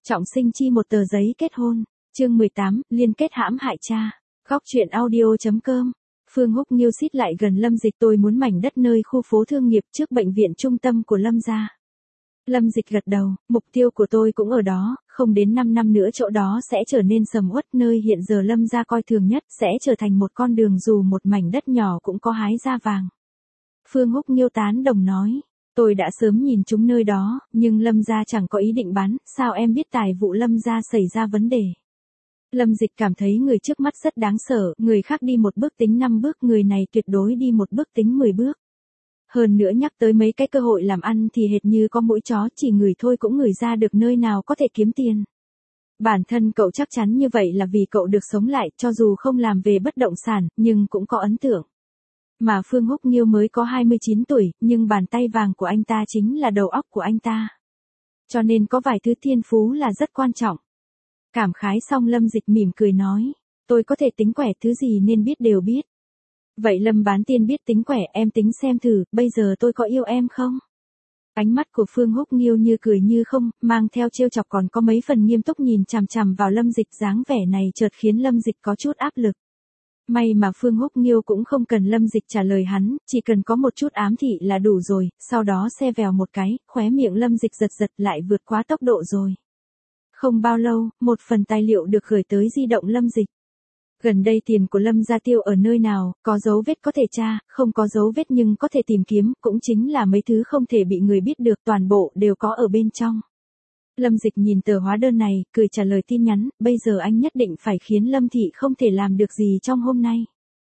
Trọng sinh chi một tờ giấy kết hôn. Chương 18, liên kết hãm hại cha. Góc truyện audio.com. Phương Húc Nghiêu xít lại gần Lâm Dịch, tôi muốn mảnh đất nơi khu phố thương nghiệp trước bệnh viện trung tâm của Lâm gia. Lâm Dịch gật đầu, mục tiêu của tôi cũng ở đó, không đến 5 năm nữa chỗ đó sẽ trở nên sầm uất, nơi hiện giờ Lâm gia coi thường nhất sẽ trở thành một con đường, dù một mảnh đất nhỏ cũng có hái ra vàng. Phương Húc Nghiêu tán đồng nói. Tôi đã sớm nhìn chúng nơi đó, nhưng Lâm gia chẳng có ý định bán, sao em biết tài vụ Lâm gia xảy ra vấn đề? Lâm Dịch cảm thấy người trước mắt rất đáng sợ, người khác đi một bước tính 5 bước, người này tuyệt đối đi một bước tính 10 bước. Hơn nữa nhắc tới mấy cái cơ hội làm ăn thì hệt như có mũi chó, chỉ ngửi thôi cũng ngửi ra được nơi nào có thể kiếm tiền. Bản thân cậu chắc chắn như vậy là vì cậu được sống lại, cho dù không làm về bất động sản, nhưng cũng có ấn tượng. Mà Phương Húc Nghiêu mới có 29 tuổi, nhưng bàn tay vàng của anh ta chính là đầu óc của anh ta. Cho nên có vài thứ thiên phú là rất quan trọng. Cảm khái xong Lâm Dịch mỉm cười nói, tôi có thể tính quẻ, thứ gì nên biết đều biết. Vậy Lâm bán tiên biết tính quẻ, em tính xem thử, bây giờ tôi có yêu em không? Ánh mắt của Phương Húc Nghiêu như cười như không, mang theo trêu chọc còn có mấy phần nghiêm túc, nhìn chằm chằm vào Lâm Dịch, dáng vẻ này chợt khiến Lâm Dịch có chút áp lực. May mà Phương Húc Nghiêu cũng không cần Lâm Dịch trả lời hắn, chỉ cần có một chút ám thị là đủ rồi, sau đó xe vèo một cái, khóe miệng Lâm Dịch giật giật, lại vượt quá tốc độ rồi. Không bao lâu, một phần tài liệu được gửi tới di động Lâm Dịch. Gần đây tiền của Lâm gia tiêu ở nơi nào, có dấu vết có thể tra, không có dấu vết nhưng có thể tìm kiếm, cũng chính là mấy thứ không thể bị người biết được, toàn bộ đều có ở bên trong. Lâm Dịch nhìn tờ hóa đơn này, cười trả lời tin nhắn, bây giờ anh nhất định phải khiến Lâm Thị không thể làm được gì trong hôm nay.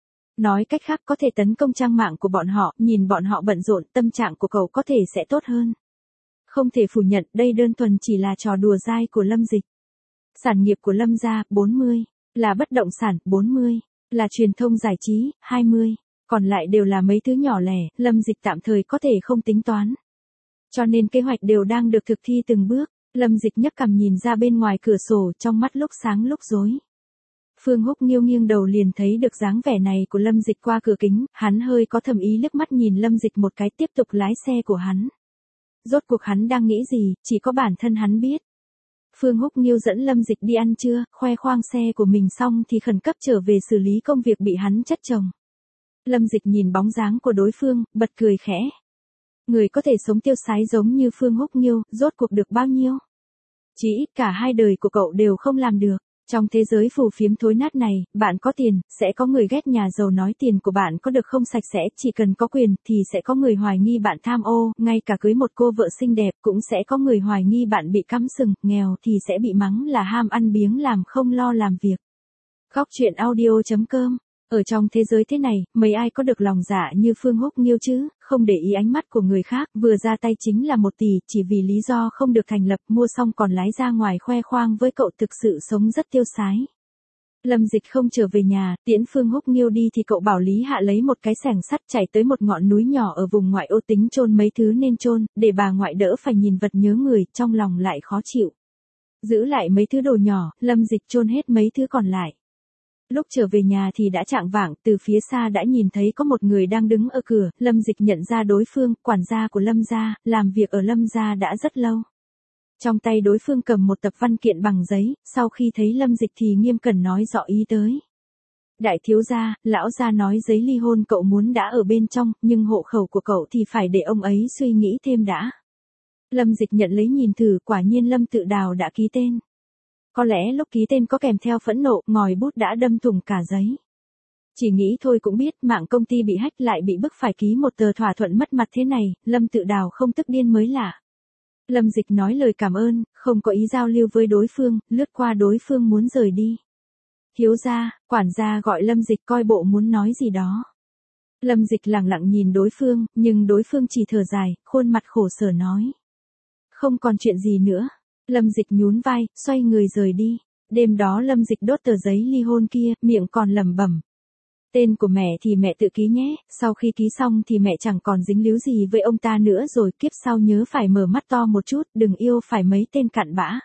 Nói cách khác có thể tấn công trang mạng của bọn họ, nhìn bọn họ bận rộn, tâm trạng của cậu có thể sẽ tốt hơn. Không thể phủ nhận, đây đơn thuần chỉ là trò đùa dai của Lâm Dịch. Sản nghiệp của Lâm gia, 40. Là bất động sản, 40. Là truyền thông giải trí, 20. Còn lại đều là mấy thứ nhỏ lẻ, Lâm Dịch tạm thời có thể không tính toán. Cho nên kế hoạch đều đang được thực thi từng bước. Lâm Dịch nhấc cằm nhìn ra bên ngoài cửa sổ, trong mắt lúc sáng lúc rối. Phương Húc Nghiêu nghiêng đầu liền thấy được dáng vẻ này của Lâm Dịch qua cửa kính, hắn hơi có thầm ý liếc mắt nhìn Lâm Dịch một cái, tiếp tục lái xe của hắn. Rốt cuộc hắn đang nghĩ gì, chỉ có bản thân hắn biết. Phương Húc Nghiêu dẫn Lâm Dịch đi ăn trưa, khoe khoang xe của mình xong thì khẩn cấp trở về xử lý công việc bị hắn chất chồng. Lâm Dịch nhìn bóng dáng của đối phương, bật cười khẽ. Người có thể sống tiêu sái giống như Phương Húc Nghiêu, rốt cuộc được bao nhiêu? Chỉ ít cả hai đời của cậu đều không làm được. Trong thế giới phù phiếm thối nát này, bạn có tiền, sẽ có người ghét nhà giàu nói tiền của bạn có được không sạch sẽ, chỉ cần có quyền thì sẽ có người hoài nghi bạn tham ô, ngay cả cưới một cô vợ xinh đẹp cũng sẽ có người hoài nghi bạn bị cắm sừng, nghèo thì sẽ bị mắng là ham ăn biếng làm không lo làm việc. Góc truyện audio.com. Ở trong thế giới thế này, mấy ai có được lòng dạ như Phương Húc Nghiêu chứ, không để ý ánh mắt của người khác, vừa ra tay chính là 1 tỷ, chỉ vì lý do không được thành lập, mua xong còn lái ra ngoài khoe khoang với cậu, thực sự sống rất tiêu sái. Lâm Dịch không trở về nhà, tiễn Phương Húc Nghiêu đi thì cậu bảo Lý Hạ lấy một cái xẻng sắt chạy tới một ngọn núi nhỏ ở vùng ngoại ô, tính chôn mấy thứ nên chôn, để bà ngoại đỡ phải nhìn vật nhớ người, trong lòng lại khó chịu. Giữ lại mấy thứ đồ nhỏ, Lâm Dịch chôn hết mấy thứ còn lại. Lúc trở về nhà thì đã chạng vạng, từ phía xa đã nhìn thấy có một người đang đứng ở cửa, Lâm Dịch nhận ra đối phương, quản gia của Lâm gia, làm việc ở Lâm gia đã rất lâu. Trong tay đối phương cầm một tập văn kiện bằng giấy, sau khi thấy Lâm Dịch thì nghiêm cẩn nói rõ ý tới. Đại thiếu gia, lão gia nói giấy ly hôn cậu muốn đã ở bên trong, nhưng hộ khẩu của cậu thì phải để ông ấy suy nghĩ thêm đã. Lâm Dịch nhận lấy nhìn thử, quả nhiên Lâm Tự Đào đã ký tên. Có lẽ lúc ký tên có kèm theo phẫn nộ, ngòi bút đã đâm thủng cả giấy. Chỉ nghĩ thôi cũng biết, mạng công ty bị hack lại bị bức phải ký một tờ thỏa thuận mất mặt thế này, Lâm Tự Đào không tức điên mới lạ. Lâm Dịch nói lời cảm ơn, không có ý giao lưu với đối phương, lướt qua đối phương muốn rời đi. Thiếu gia, quản gia gọi Lâm Dịch coi bộ muốn nói gì đó. Lâm Dịch lặng lặng nhìn đối phương, nhưng đối phương chỉ thở dài, khuôn mặt khổ sở nói. Không còn chuyện gì nữa. Lâm Dịch nhún vai, xoay người rời đi. Đêm đó Lâm Dịch đốt tờ giấy ly hôn kia, miệng còn lẩm bẩm. Tên của mẹ thì mẹ tự ký nhé, sau khi ký xong thì mẹ chẳng còn dính líu gì với ông ta nữa rồi, kiếp sau nhớ phải mở mắt to một chút, đừng yêu phải mấy tên cặn bã.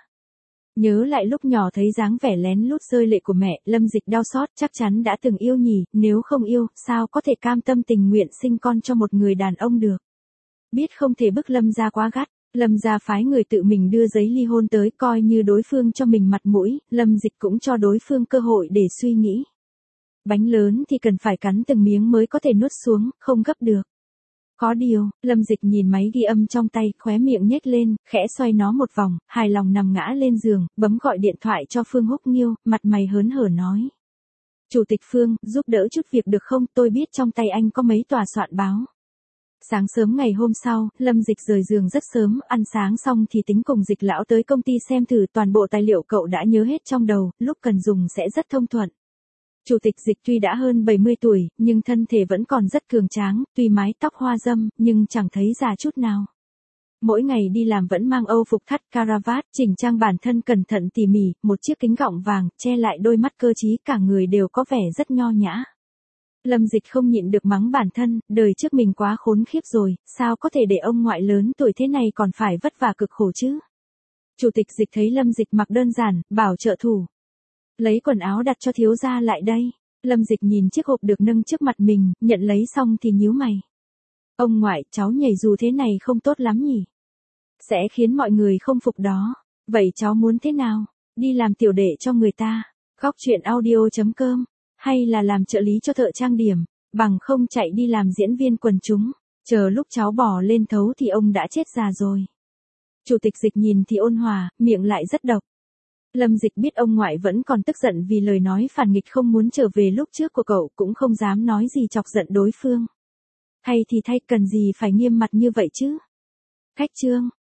Nhớ lại lúc nhỏ thấy dáng vẻ lén lút rơi lệ của mẹ, Lâm Dịch đau xót, chắc chắn đã từng yêu nhỉ, nếu không yêu, sao có thể cam tâm tình nguyện sinh con cho một người đàn ông được. Biết không thể bức Lâm ra quá gắt. Lâm gia phái người tự mình đưa giấy ly hôn tới, coi như đối phương cho mình mặt mũi, Lâm Dịch cũng cho đối phương cơ hội để suy nghĩ. Bánh lớn thì cần phải cắn từng miếng mới có thể nuốt xuống, không gấp được. Có điều, Lâm Dịch nhìn máy ghi âm trong tay, khóe miệng nhếch lên, khẽ xoay nó một vòng, hài lòng nằm ngã lên giường, bấm gọi điện thoại cho Phương Húc Nghiêu, mặt mày hớn hở nói. Chủ tịch Phương, giúp đỡ chút việc được không, tôi biết trong tay anh có mấy tòa soạn báo. Sáng sớm ngày hôm sau, Lâm Dịch rời giường rất sớm, ăn sáng xong thì tính cùng Dịch lão tới công ty xem thử, toàn bộ tài liệu cậu đã nhớ hết trong đầu, lúc cần dùng sẽ rất thông thuận. Chủ tịch Dịch tuy đã hơn 70 tuổi, nhưng thân thể vẫn còn rất cường tráng, tuy mái tóc hoa râm, nhưng chẳng thấy già chút nào. Mỗi ngày đi làm vẫn mang âu phục thắt caravat, chỉnh trang bản thân cẩn thận tỉ mỉ, một chiếc kính gọng vàng, che lại đôi mắt cơ trí, cả người đều có vẻ rất nho nhã. Lâm Dịch không nhịn được mắng bản thân, đời trước mình quá khốn khiếp rồi, sao có thể để ông ngoại lớn tuổi thế này còn phải vất vả cực khổ chứ? Chủ tịch Dịch thấy Lâm Dịch mặc đơn giản, bảo trợ thủ. Lấy quần áo đặt cho thiếu gia lại đây. Lâm Dịch nhìn chiếc hộp được nâng trước mặt mình, nhận lấy xong thì nhíu mày. Ông ngoại, cháu nhảy dù thế này không tốt lắm nhỉ? Sẽ khiến mọi người không phục đó. Vậy cháu muốn thế nào? Đi làm tiểu đệ cho người ta. Góc truyện audio.com. Hay là làm trợ lý cho thợ trang điểm. Bằng không chạy đi làm diễn viên quần chúng. Chờ lúc cháu bỏ lên thấu thì ông đã chết già rồi. Chủ tịch Dịch nhìn thì ôn hòa, miệng lại rất độc. Lâm Dịch biết ông ngoại vẫn còn tức giận vì lời nói phản nghịch không muốn trở về lúc trước của cậu, cũng không dám nói gì chọc giận đối phương. Hay thì thay, cần gì phải nghiêm mặt như vậy chứ? Khách trương,